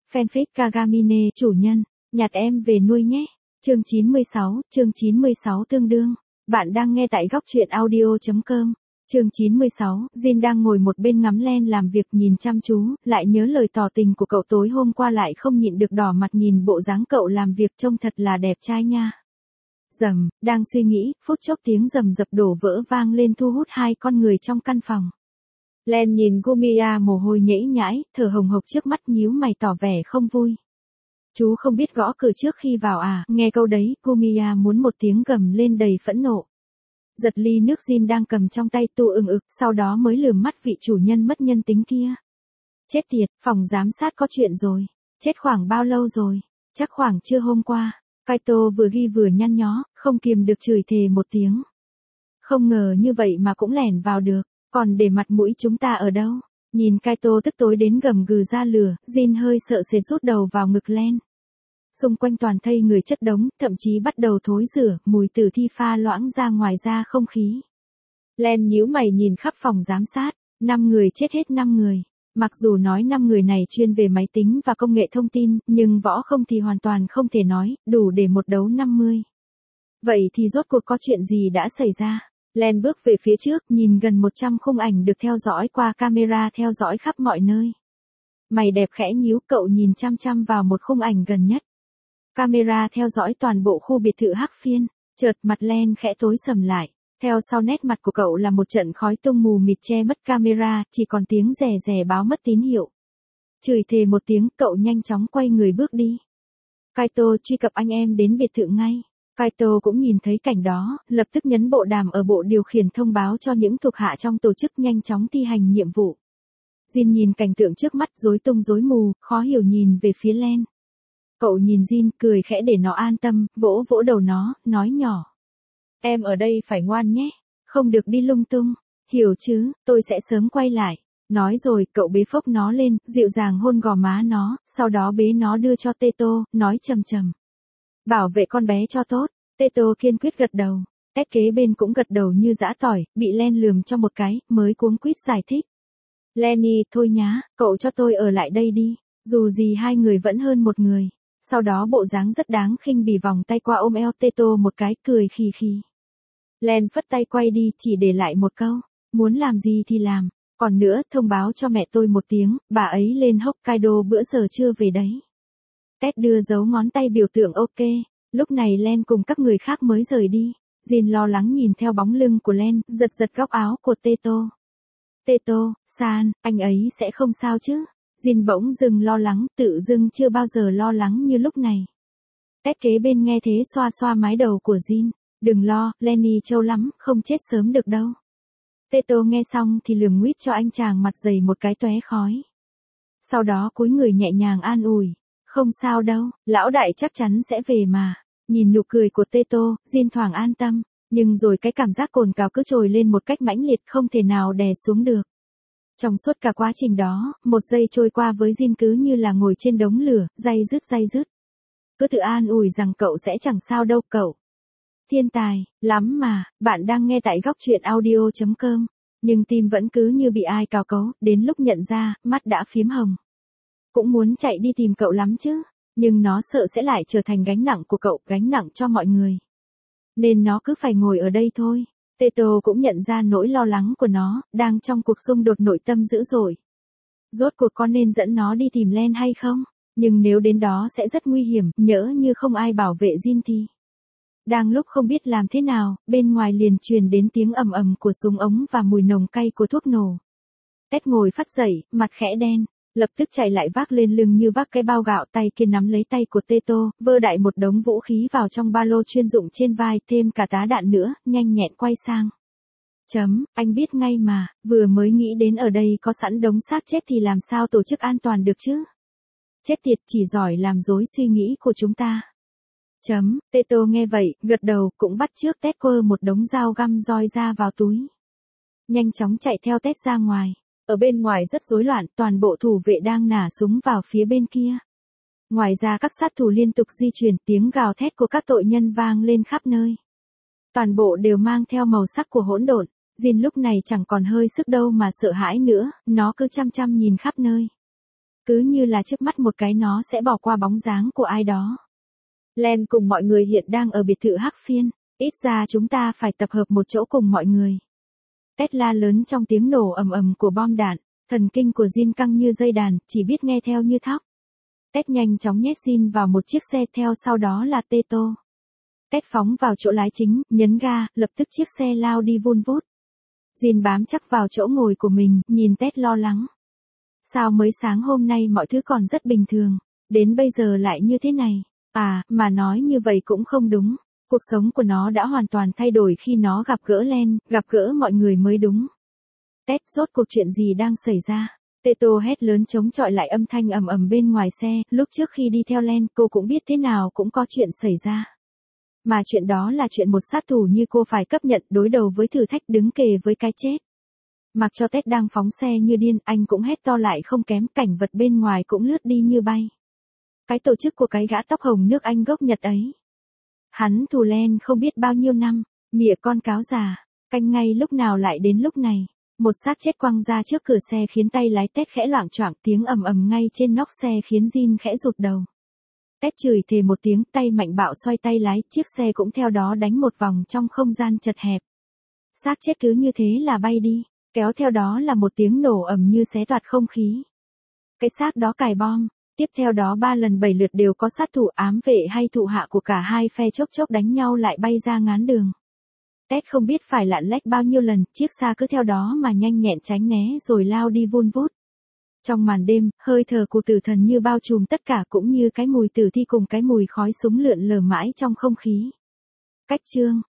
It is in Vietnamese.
Fanfic Kagamine chủ nhân, nhặt em về nuôi nhé. Chương 96 tương đương. Bạn đang nghe tại góc truyện audio.com. Chương 96, Jin đang ngồi một bên ngắm Len làm việc nhìn chăm chú, lại nhớ lời tỏ tình của cậu tối hôm qua lại không nhịn được đỏ mặt nhìn bộ dáng cậu làm việc trông thật là đẹp trai nha. Rầm, đang suy nghĩ, phút chốc tiếng rầm rập đổ vỡ vang lên thu hút hai con người trong căn phòng. Len nhìn Gumiya mồ hôi nhễ nhãi, thở hồng hộc trước mắt nhíu mày tỏ vẻ không vui. Chú không biết gõ cửa trước khi vào à, nghe câu đấy, Gumiya muốn một tiếng gầm lên đầy phẫn nộ. Giật ly nước Jin đang cầm trong tay tu ực, sau đó mới lườm mắt vị chủ nhân mất nhân tính kia. Chết tiệt, phòng giám sát có chuyện rồi. Chết khoảng bao lâu rồi? Chắc khoảng trưa hôm qua. Kaito vừa ghi vừa nhăn nhó, không kiềm được chửi thề một tiếng. Không ngờ như vậy mà cũng lẻn vào được, còn để mặt mũi chúng ta ở đâu? Nhìn Kaito tức tối đến gầm gừ ra lửa, Jin hơi sợ sệt rút đầu vào ngực Len. Xung quanh toàn thây người chất đống, thậm chí bắt đầu thối rửa, mùi tử thi pha loãng ra ngoài ra không khí. Len nhíu mày nhìn khắp phòng giám sát, 5 người chết hết 5 người. Mặc dù nói 5 người này chuyên về máy tính và công nghệ thông tin, nhưng võ không thì hoàn toàn không thể nói, đủ để một đấu 50. Vậy thì rốt cuộc có chuyện gì đã xảy ra? Len bước về phía trước, nhìn gần 100 khung ảnh được theo dõi qua camera theo dõi khắp mọi nơi. Mày đẹp khẽ nhíu, cậu nhìn chăm chăm vào một khung ảnh gần nhất. Camera theo dõi toàn bộ khu biệt thự Hắc Phiên, chợt mặt Len khẽ tối sầm lại. Theo sau nét mặt của cậu là một trận khói tung mù mịt che mất camera, chỉ còn tiếng rè rè báo mất tín hiệu. Chửi thề một tiếng, cậu nhanh chóng quay người bước đi. Kaito truy cập anh em đến biệt thự ngay. Kaito cũng nhìn thấy cảnh đó, lập tức nhấn bộ đàm ở bộ điều khiển thông báo cho những thuộc hạ trong tổ chức nhanh chóng thi hành nhiệm vụ. Jin nhìn cảnh tượng trước mắt rối tung rối mù, khó hiểu nhìn về phía Len. Cậu nhìn Jin cười khẽ để nó an tâm, vỗ vỗ đầu nó, nói nhỏ. Em ở đây phải ngoan nhé, không được đi lung tung, hiểu chứ, tôi sẽ sớm quay lại. Nói rồi, cậu bế phốc nó lên, dịu dàng hôn gò má nó, sau đó bế nó đưa cho Teto, nói trầm trầm. Bảo vệ con bé cho tốt, Teto kiên quyết gật đầu. Tét kế bên cũng gật đầu như giã tỏi, bị Len lườm cho một cái, mới cuống quýt giải thích. Lenny, thôi nhá, cậu cho tôi ở lại đây đi, dù gì hai người vẫn hơn một người. Sau đó bộ dáng rất đáng khinh bỉ vòng tay qua ôm eo Teto một cái, cười khì khì. Len phất tay quay đi, chỉ để lại một câu, muốn làm gì thì làm, còn nữa, thông báo cho mẹ tôi một tiếng, bà ấy lên Hokkaido bữa giờ trưa về đấy. Ted đưa dấu ngón tay biểu tượng ok, lúc này Len cùng các người khác mới rời đi. Jin lo lắng nhìn theo bóng lưng của Len, giật giật góc áo của Teto. Teto, san, anh ấy sẽ không sao chứ? Jin bỗng dưng lo lắng, tự dưng chưa bao giờ lo lắng như lúc này. Ted kế bên nghe thế xoa xoa mái đầu của Jin. Đừng lo, Lenny trâu lắm, không chết sớm được đâu. Teto nghe xong thì lườm nguýt cho anh chàng mặt dày một cái tóe khói. Sau đó cúi người nhẹ nhàng an ủi. Không sao đâu, lão đại chắc chắn sẽ về mà. Nhìn nụ cười của Teto, Jin thoáng an tâm. Nhưng rồi cái cảm giác cồn cào cứ trồi lên một cách mãnh liệt không thể nào đè xuống được. Trong suốt cả quá trình đó, một giây trôi qua với Jin cứ như là ngồi trên đống lửa, day dứt. Cứ tự an ủi rằng cậu sẽ chẳng sao đâu cậu. Thiên tài, lắm mà, bạn đang nghe tại góc truyện audio.com. Nhưng tim vẫn cứ như bị ai cào cấu, đến lúc nhận ra, mắt đã phím hồng. Cũng muốn chạy đi tìm cậu lắm chứ, nhưng nó sợ sẽ lại trở thành gánh nặng của cậu, gánh nặng cho mọi người. Nên nó cứ phải ngồi ở đây thôi. Teto cũng nhận ra nỗi lo lắng của nó, đang trong cuộc xung đột nội tâm dữ dội. Rốt cuộc có nên dẫn nó đi tìm Len hay không? Nhưng nếu đến đó sẽ rất nguy hiểm, nhỡ như không ai bảo vệ Jin thì. Đang lúc không biết làm thế nào, bên ngoài liền truyền đến tiếng ầm ầm của súng ống và mùi nồng cay của thuốc nổ. Ted ngồi phắt dậy, mặt khẽ đen, lập tức chạy lại vác lên lưng như vác cái bao gạo, tay kia nắm lấy tay của Teto, vơ đại một đống vũ khí vào trong ba lô chuyên dụng trên vai, thêm cả tá đạn nữa, nhanh nhẹn quay sang. Anh biết ngay mà, vừa mới nghĩ đến ở đây có sẵn đống xác chết thì làm sao tổ chức an toàn được chứ? Chết tiệt, chỉ giỏi làm rối suy nghĩ của chúng ta. Teto nghe vậy, gật đầu, cũng bắt chước Ted quơ một đống dao găm roi ra vào túi. Nhanh chóng chạy theo Ted ra ngoài. Ở bên ngoài rất rối loạn, toàn bộ thủ vệ đang nả súng vào phía bên kia. Ngoài ra các sát thủ liên tục di chuyển, tiếng gào thét của các tội nhân vang lên khắp nơi. Toàn bộ đều mang theo màu sắc của hỗn độn. Jin lúc này chẳng còn hơi sức đâu mà sợ hãi nữa, nó cứ chăm chăm nhìn khắp nơi. Cứ như là trước mắt một cái nó sẽ bỏ qua bóng dáng của ai đó. Len cùng mọi người hiện đang ở biệt thự Hắc Phiên, ít ra chúng ta phải tập hợp một chỗ cùng mọi người. Ted la lớn trong tiếng nổ ầm ầm của bom đạn, thần kinh của Jin căng như dây đàn, chỉ biết nghe theo như thóc. Ted nhanh chóng nhét Jin vào một chiếc xe theo sau đó là Teto. Ted phóng vào chỗ lái chính, nhấn ga, lập tức chiếc xe lao đi vun vút. Jin bám chắc vào chỗ ngồi của mình, nhìn Ted lo lắng. Sao mới sáng hôm nay mọi thứ còn rất bình thường, đến bây giờ lại như thế này? À, mà nói như vậy cũng không đúng. Cuộc sống của nó đã hoàn toàn thay đổi khi nó gặp gỡ Len, gặp gỡ mọi người mới đúng. Ted, rốt cuộc chuyện gì đang xảy ra? Teto hét lớn chống chọi lại âm thanh ầm ầm bên ngoài xe, lúc trước khi đi theo Len cô cũng biết thế nào cũng có chuyện xảy ra. Mà chuyện đó là chuyện một sát thủ như cô phải chấp nhận đối đầu với thử thách đứng kề với cái chết. Mặc cho Ted đang phóng xe như điên, anh cũng hét to lại không kém, cảnh vật bên ngoài cũng lướt đi như bay. Cái tổ chức của cái gã tóc hồng nước Anh gốc Nhật ấy. Hắn thù Len không biết bao nhiêu năm, mỉa con cáo già, canh ngay lúc nào lại đến lúc này. Một xác chết quăng ra trước cửa xe khiến tay lái Ted khẽ loạng choạng, tiếng ầm ầm ngay trên nóc xe khiến Jin khẽ rụt đầu. Ted chửi thề một tiếng, tay mạnh bạo xoay tay lái, chiếc xe cũng theo đó đánh một vòng trong không gian chật hẹp. Xác chết cứ như thế là bay đi, kéo theo đó là một tiếng nổ ầm như xé toạc không khí. Cái xác đó cài bom, tiếp theo đó 3 lần 7 lượt đều có sát thủ, ám vệ hay thụ hạ của cả hai phe chốc chốc đánh nhau lại bay ra ngán đường. Ted không biết phải lạng lách bao nhiêu lần, chiếc xa cứ theo đó mà nhanh nhẹn tránh né rồi lao đi vun vút. Trong màn đêm, hơi thở của tử thần như bao trùm tất cả, cũng như cái mùi tử thi cùng cái mùi khói súng lượn lờ mãi trong không khí. Cách chương